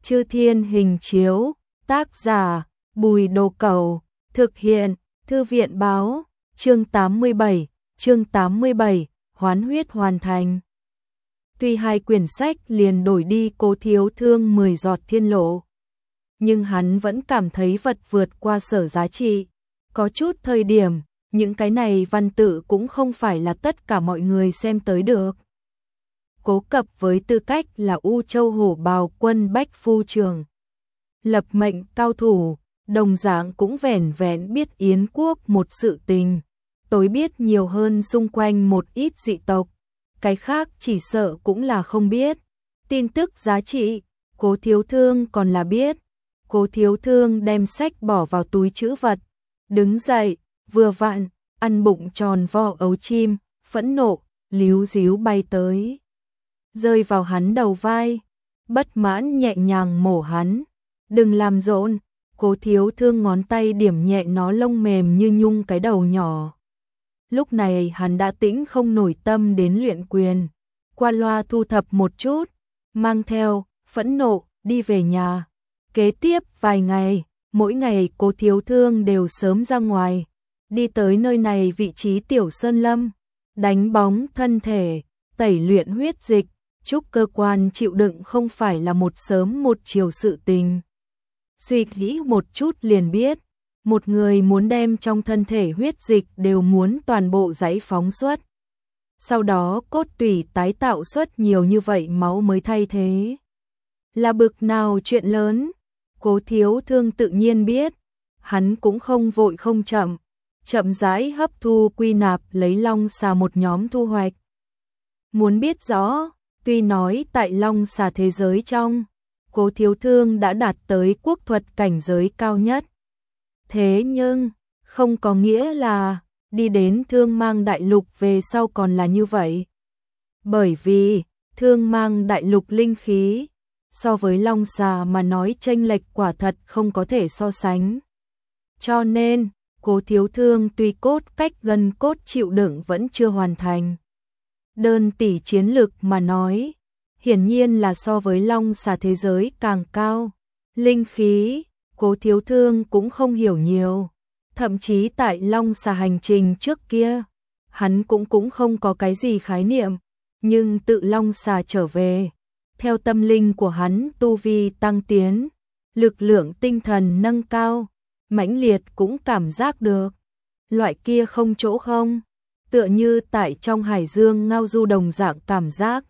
Chư Thiên Hình Chiếu, tác giả, Bùi Đồ Cẩu, thực hiện, Thư viện báo, chương 87, hoán huyết hoàn thành. Tuy hai quyển sách liền đổi đi Cố Thiếu Thương 10 giọt thiên lộ, nhưng hắn vẫn cảm thấy vật vượt qua sở giá trị. Có chút thời điểm, những cái này văn tự cũng không phải là tất cả mọi người xem tới được. Cố Cập với tư cách là U Châu Hổ Bào Quân Bách Phu Trường, lập mệnh cao thủ, đồng dạng cũng vẻn vẹn biết Yến quốc một sự tình, tối biết nhiều hơn xung quanh một ít dị tộc, cái khác chỉ sợ cũng là không biết. Tin tức giá trị, Cố Thiếu Thương còn là biết. Cố Thiếu Thương đem sách bỏ vào túi trữ vật, đứng dậy, vừa vặn, ăn bụng tròn vo ấu chim, phẫn nộ, líu díu bay tới, rơi vào hắn đầu vai, bất mãn nhẹ nhàng mổ hắn. Đừng làm rộn, Cố Thiếu Thương ngón tay điểm nhẹ nó lông mềm như nhung cái đầu nhỏ. Lúc này hắn đã tĩnh không nổi tâm đến luyện quyền, qua loa thu thập một chút, mang theo, phẫn nộ, đi về nhà. Kế tiếp vài ngày, mỗi ngày Cố Thiếu Thương đều sớm ra ngoài, đi tới nơi này vị trí tiểu sơn lâm, đánh bóng thân thể, tẩy luyện huyết dịch, chúc cơ quan chịu đựng không phải là một sớm một chiều sự tình. Suy nghĩ một chút liền biết, một người muốn đem trong thân thể huyết dịch đều muốn toàn bộ giải phóng xuất. Sau đó cốt tủy tái tạo xuất nhiều như vậy máu mới thay thế. Là bực nào chuyện lớn, Cố Thiếu Thương tự nhiên biết, hắn cũng không vội không chậm, chậm rãi hấp thu quy nạp lấy long xà một nhóm thu hoạch. Muốn biết rõ, tuy nói tại long xà thế giới trong, Cố Thiếu Thương đã đạt tới quốc thuật cảnh giới cao nhất. Thế nhưng, không có nghĩa là đi đến Thương Mang Đại Lục về sau còn là như vậy. Bởi vì, Thương Mang Đại Lục linh khí, so với long xà mà nói chênh lệch quả thật không có thể so sánh. Cho nên, Cố Thiếu Thương tuy cốt cách gần cốt chịu đựng vẫn chưa hoàn thành. Đơn tỷ chiến lực mà nói, hiển nhiên là so với long xà thế giới càng cao. Linh khí, Cố Thiếu Thương cũng không hiểu nhiều. Thậm chí tại long xà hành trình trước kia, hắn cũng không có cái gì khái niệm. Nhưng tự long xà trở về, theo tâm linh của hắn tu vi tăng tiến, lực lượng tinh thần nâng cao, mãnh liệt cũng cảm giác được. Loại kia không chỗ không, tựa như tại trong hải dương ngao du đồng dạng cảm giác.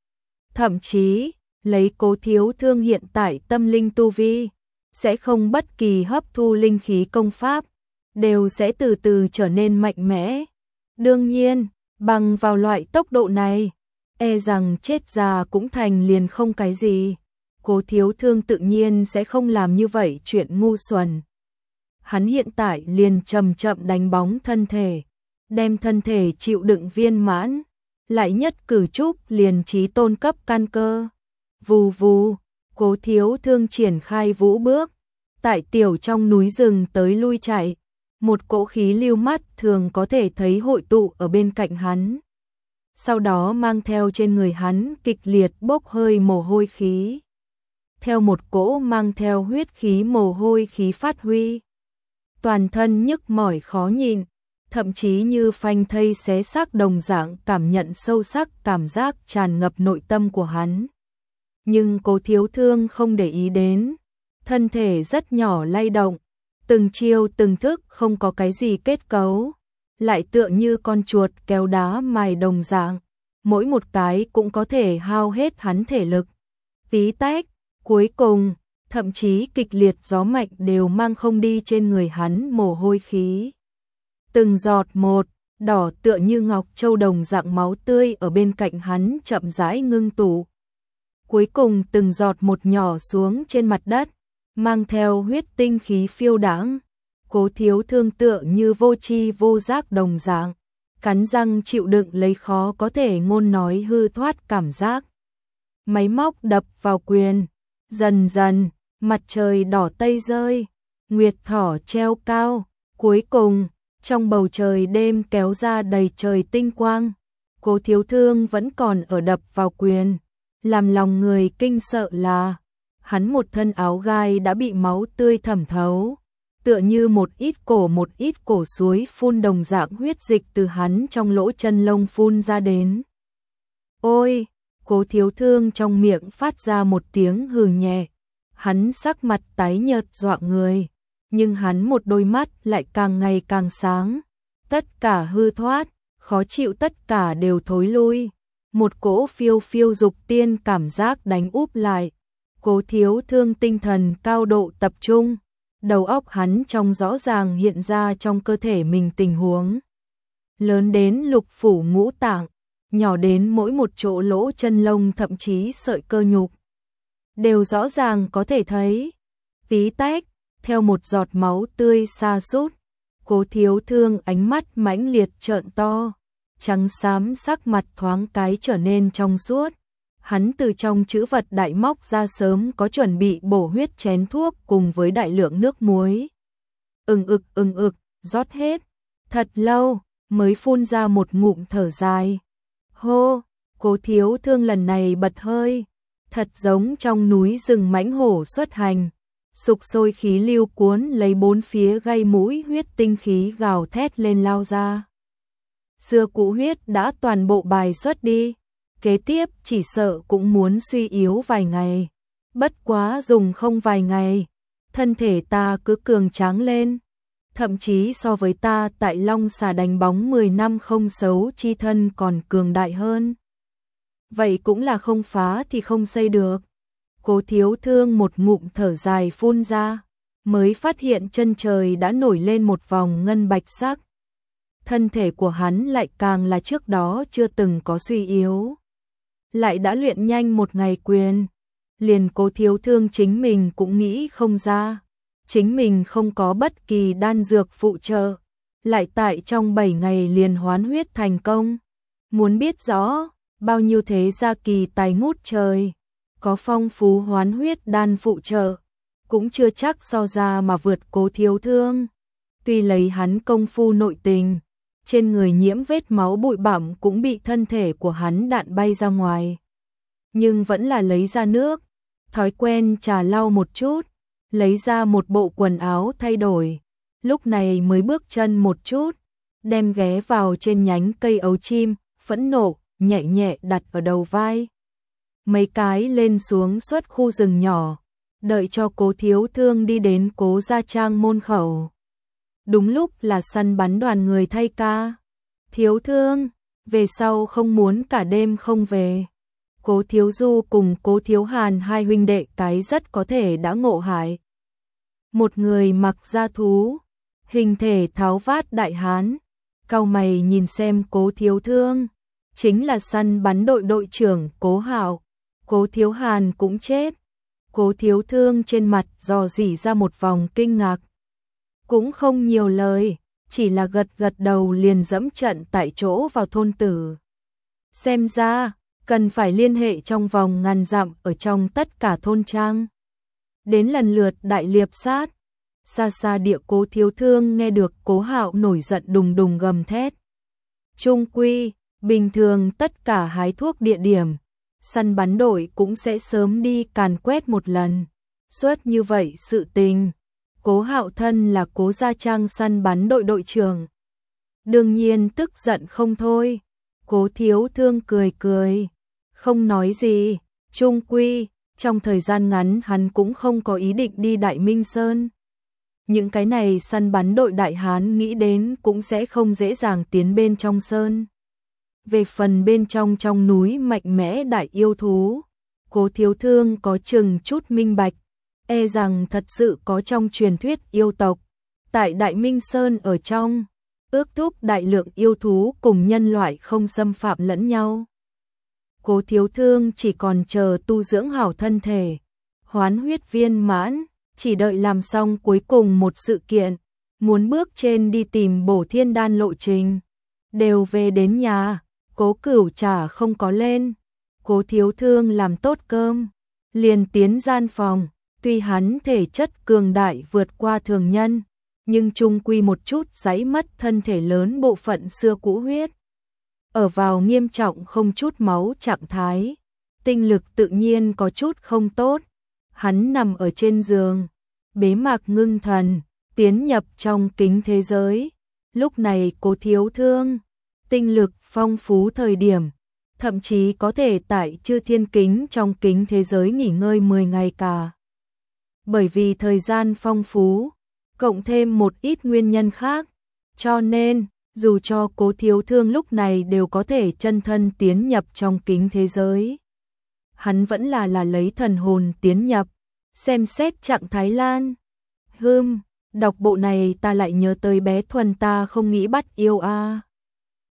Thậm chí, lấy Cố Thiếu Thương hiện tại tâm linh tu vi, sẽ không bất kỳ hấp thu linh khí công pháp, đều sẽ từ từ trở nên mạnh mẽ. Đương nhiên, bằng vào loại tốc độ này, e rằng chết già cũng thành liền không cái gì. Cố Thiếu Thương tự nhiên sẽ không làm như vậy chuyện ngu xuẩn. Hắn hiện tại liền chậm chậm đánh bóng thân thể, đem thân thể chịu đựng viên mãn, lại nhất cử trúc liền chí tôn cấp căn cơ. Vù vù, Cố Thiếu Thương triển khai vũ bước, tại tiểu trong núi rừng tới lui chạy, một cỗ khí lưu mắt thường có thể thấy hội tụ ở bên cạnh hắn. Sau đó mang theo trên người hắn kịch liệt bốc hơi mồ hôi khí. Theo một cỗ mang theo huyết khí mồ hôi khí phát huy. Toàn thân nhức mỏi khó nhịn, thậm chí như phanh thây xé xác đồng dạng cảm nhận sâu sắc cảm giác tràn ngập nội tâm của hắn. Nhưng Cố Thiếu Thương không để ý đến, thân thể rất nhỏ lay động, từng chiêu từng thức không có cái gì kết cấu, lại tựa như con chuột kéo đá mài đồng dạng, mỗi một cái cũng có thể hao hết hắn thể lực. Tí tách, cuối cùng, thậm chí kịch liệt gió mạnh đều mang không đi trên người hắn mồ hôi khí. Từng giọt một, đỏ tựa như ngọc châu đồng dạng máu tươi ở bên cạnh hắn chậm rãi ngưng tụ. Cuối cùng từng giọt một nhỏ xuống trên mặt đất, mang theo huyết tinh khí phiêu đãng. Cố Thiếu Thương tựa như vô tri vô giác đồng dạng, cắn răng chịu đựng lấy khó có thể ngôn nói hư thoát cảm giác. Máy móc đập vào quyền, dần dần, mặt trời đỏ tây rơi, nguyệt thỏ treo cao, cuối cùng, trong bầu trời đêm kéo ra đầy trời tinh quang. Cố Thiếu Thương vẫn còn ở đập vào quyền, làm lòng người kinh sợ là hắn một thân áo gai đã bị máu tươi thẩm thấu, tựa như một ít cổ suối phun đồng dạng huyết dịch từ hắn trong lỗ chân lông phun ra đến. Ôi, Cố Thiếu Thương trong miệng phát ra một tiếng hừ nhẹ, hắn sắc mặt tái nhợt dọa người, nhưng hắn một đôi mắt lại càng ngày càng sáng, tất cả hư thoát, khó chịu tất cả đều thối lui, một cỗ phiêu phiêu dục tiên cảm giác đánh úp lại. Cố Thiếu Thương tinh thần cao độ tập trung, đầu óc hắn trong rõ ràng hiện ra trong cơ thể mình tình huống. Lớn đến lục phủ ngũ tạng, nhỏ đến mỗi một chỗ lỗ chân lông thậm chí sợi cơ nhục. Đều rõ ràng có thể thấy. Tí tách, theo một giọt máu tươi sa sút, Cố Thiếu Thương ánh mắt mãnh liệt trợn to, trắng xám sắc mặt thoáng cái trở nên trong suốt. Hắn từ trong trữ vật đại móc ra sớm có chuẩn bị bổ huyết chén thuốc cùng với đại lượng nước muối. Ừng ực, rót hết. Thật lâu, mới phun ra một ngụm thở dài. Hô, Cố Thiếu Thương lần này bật hơi. Thật giống trong núi rừng mãnh hổ xuất hành. Sục sôi khí lưu cuốn lấy bốn phía gây mũi huyết tinh khí gào thét lên lao ra. Xưa cũ huyết đã toàn bộ bài xuất đi. Kế tiếp chỉ sợ cũng muốn suy yếu vài ngày. Bất quá dùng không vài ngày, thân thể ta cứ cường tráng lên. Thậm chí so với ta tại Long Xà đánh bóng 10 năm không xấu chi thân còn cường đại hơn. Vậy cũng là không phá thì không xây được. Cố Thiếu Thương một ngụm thở dài phun ra, mới phát hiện chân trời đã nổi lên một vòng ngân bạch sắc. Thân thể của hắn lại càng là trước đó chưa từng có suy yếu. Lại đã luyện nhanh một ngày quyền, liền Cố Thiếu Thương chính mình cũng nghĩ không ra, chính mình không có bất kỳ đan dược phụ trợ, lại tại trong 7 ngày liền hoán huyết thành công. Muốn biết rõ, bao nhiêu thế gia kỳ tài ngút trời, có phong phú hoán huyết đan phụ trợ, cũng chưa chắc so ra mà vượt Cố Thiếu Thương. Tuy lấy hắn công phu nội tình, trên người nhiễm vết máu bụi bặm cũng bị thân thể của hắn đạn bay ra ngoài. Nhưng vẫn là lấy ra nước, thói quen trà lau một chút, lấy ra một bộ quần áo thay đổi. Lúc này mới bước chân một chút, đem ghé vào trên nhánh cây ấu chim, phẫn nộ, nhẹ nhẹ đặt ở đầu vai. Mấy cái lên xuống suốt khu rừng nhỏ, đợi cho Cố Thiếu Thương đi đến Cố gia trang môn khẩu. Đúng lúc là săn bắn đoàn người thay ca. Thiếu Thương, về sau không muốn cả đêm không về. Cố Thiếu Du cùng Cố Thiếu Hàn hai huynh đệ cái rất có thể đã ngộ hại. Một người mặc da thú, hình thể tháo vát đại hán, cau mày nhìn xem Cố Thiếu Thương, chính là săn bắn đội đội trưởng Cố Hạo. Cố Thiếu Hàn cũng chết. Cố Thiếu Thương trên mặt dò dỉ ra một vòng kinh ngạc. Cũng không nhiều lời, chỉ là gật gật đầu liền dẫm trận tại chỗ vào thôn tử. Xem ra, cần phải liên hệ trong vòng ngàn dặm ở trong tất cả thôn trang. Đến lần lượt đại liệp sát, xa xa địa Cố Thiếu Thương nghe được Cố Hạo nổi giận đùng đùng gầm thét. Trung quy, bình thường tất cả hái thuốc địa điểm, săn bắn đội cũng sẽ sớm đi càn quét một lần. Suốt như vậy sự tình, Cố Hạo thân là Cố gia trang săn bắn đội đội trưởng, đương nhiên tức giận không thôi. Cố Thiếu Thương cười cười, không nói gì, chung quy, trong thời gian ngắn hắn cũng không có ý định đi Đại Minh Sơn. Những cái này săn bắn đội đại hán nghĩ đến cũng sẽ không dễ dàng tiến bên trong sơn. Về phần bên trong núi mạnh mẽ đại yêu thú, Cố Thiếu Thương có chừng chút minh bạch, e rằng thật sự có trong truyền thuyết yêu tộc. Tại Đại Minh Sơn ở trong, ước thúc đại lượng yêu thú cùng nhân loại không xâm phạm lẫn nhau. Cố Thiếu Thương chỉ còn chờ tu dưỡng hảo thân thể, hoán huyết viên mãn, chỉ đợi làm xong cuối cùng một sự kiện, muốn bước trên đi tìm bổ thiên đan lộ trình. Đều về đến nhà, Cố Cửu chả không có lên. Cố Thiếu Thương làm tốt cơm, liền tiến gian phòng, tuy hắn thể chất cường đại vượt qua thường nhân, nhưng chung quy một chút giãy mất thân thể lớn bộ phận xưa cũ huyết. Ở vào nghiêm trọng không chút máu trạng thái, tinh lực tự nhiên có chút không tốt. Hắn nằm ở trên giường, bế mạc ngưng thần, tiến nhập trong kính thế giới. Lúc này Cố Thiếu Thương, tinh lực phong phú thời điểm, thậm chí có thể tại Chư Thiên Kính trong kính thế giới nghỉ ngơi 10 ngày cả. Bởi vì thời gian phong phú, cộng thêm một ít nguyên nhân khác, cho nên, dù cho Cố Thiếu Thương lúc này đều có thể chân thân tiến nhập trong kính thế giới. Hắn vẫn là lấy thần hồn tiến nhập, xem xét trạng thái Lan. Đọc bộ này ta lại nhớ tới bé Thuần ta không nghĩ bắt yêu a.